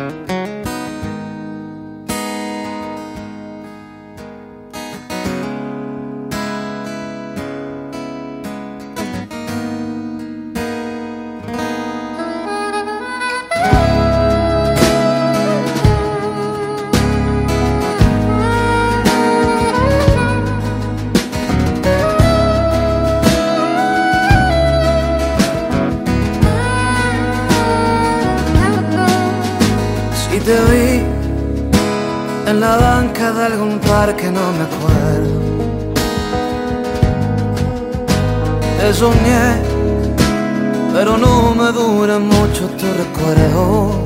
Y te vi en la banca de algún parque, no me acuerdo. Te soñé, pero no me dura mucho tu recuerdo.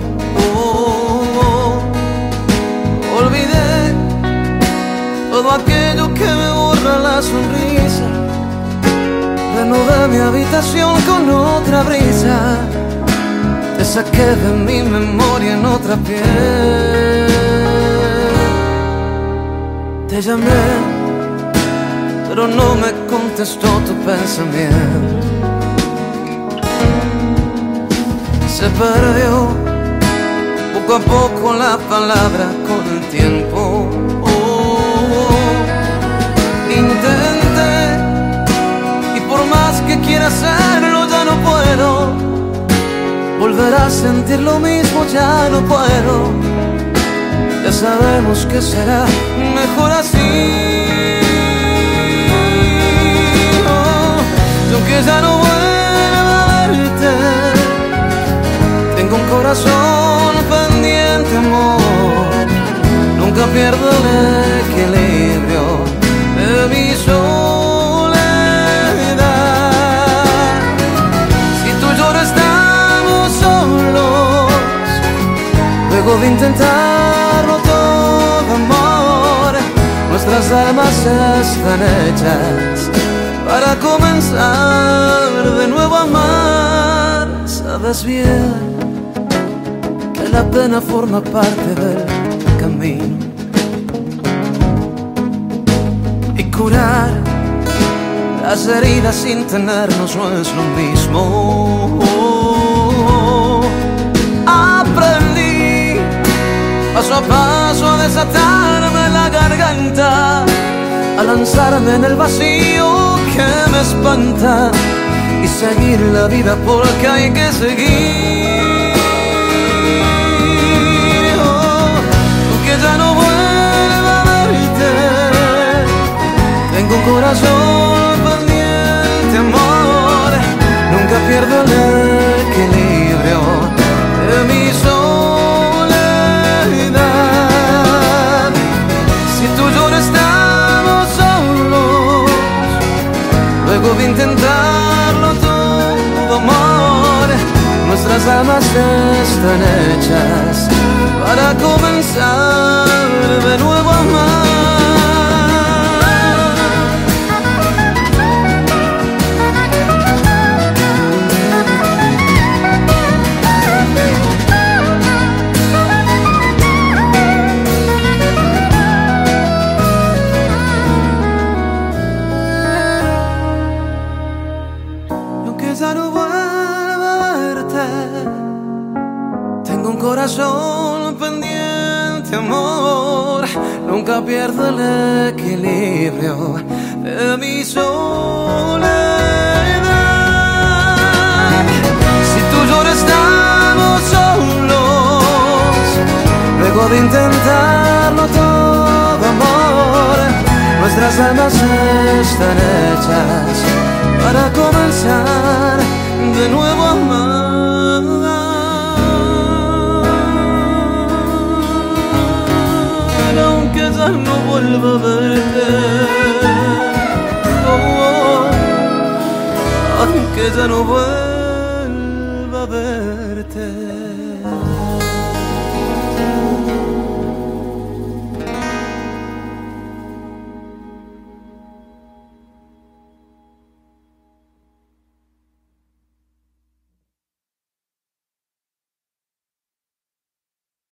Olvidé todo aquello que me borra la sonrisa. Reanudé mi habitación con otra brisa. Te saqué de mi memoria en otra piel. Te llamé, pero no me contestó tu pensamiento. Se perdió poco a poco la palabra con el tiempo. Intenté, y por más que quiera hacerlo ya no puedo. Volver a sentir lo mismo ya no puedo. Ya sabemos que será mejor así. Y aunque ya no vuelva a verte, tengo un corazón pendiente, amor. Nunca pierdo el equilibrio de mi soledad. Si tú lloras solos, luego de intentarlo todo, amor, nuestras almas están hechas para comenzar de nuevo a amar. Sabes bien que la pena forma parte del camino, y curar las heridas sin tenernos no es lo mismo. Aprendí paso a paso a desatarme la garganta, a lanzarme en el vacío que me espanta y seguir la vida porque hay que seguir. Aunque ya no vuelva a verte, tengo un corazón pendiente, amor. Nunca pierdo el equilibrio de mi soledad. Si tú y yo no estamos solos, luego de intentarlo todo, amor, nuestras almas están hechas para comenzar de nuevo a amar. Ya no vuelva a verte, tengo un corazón pendiente, amor. Nunca pierdo el equilibrio de mi soledad. Si tú y yo no estamos solos, luego de intentarlo todo, amor, nuestras almas están hechas para comenzar de nuevo a amar. Aunque ya no vuelva a verte, aunque ya no vuelva a verte.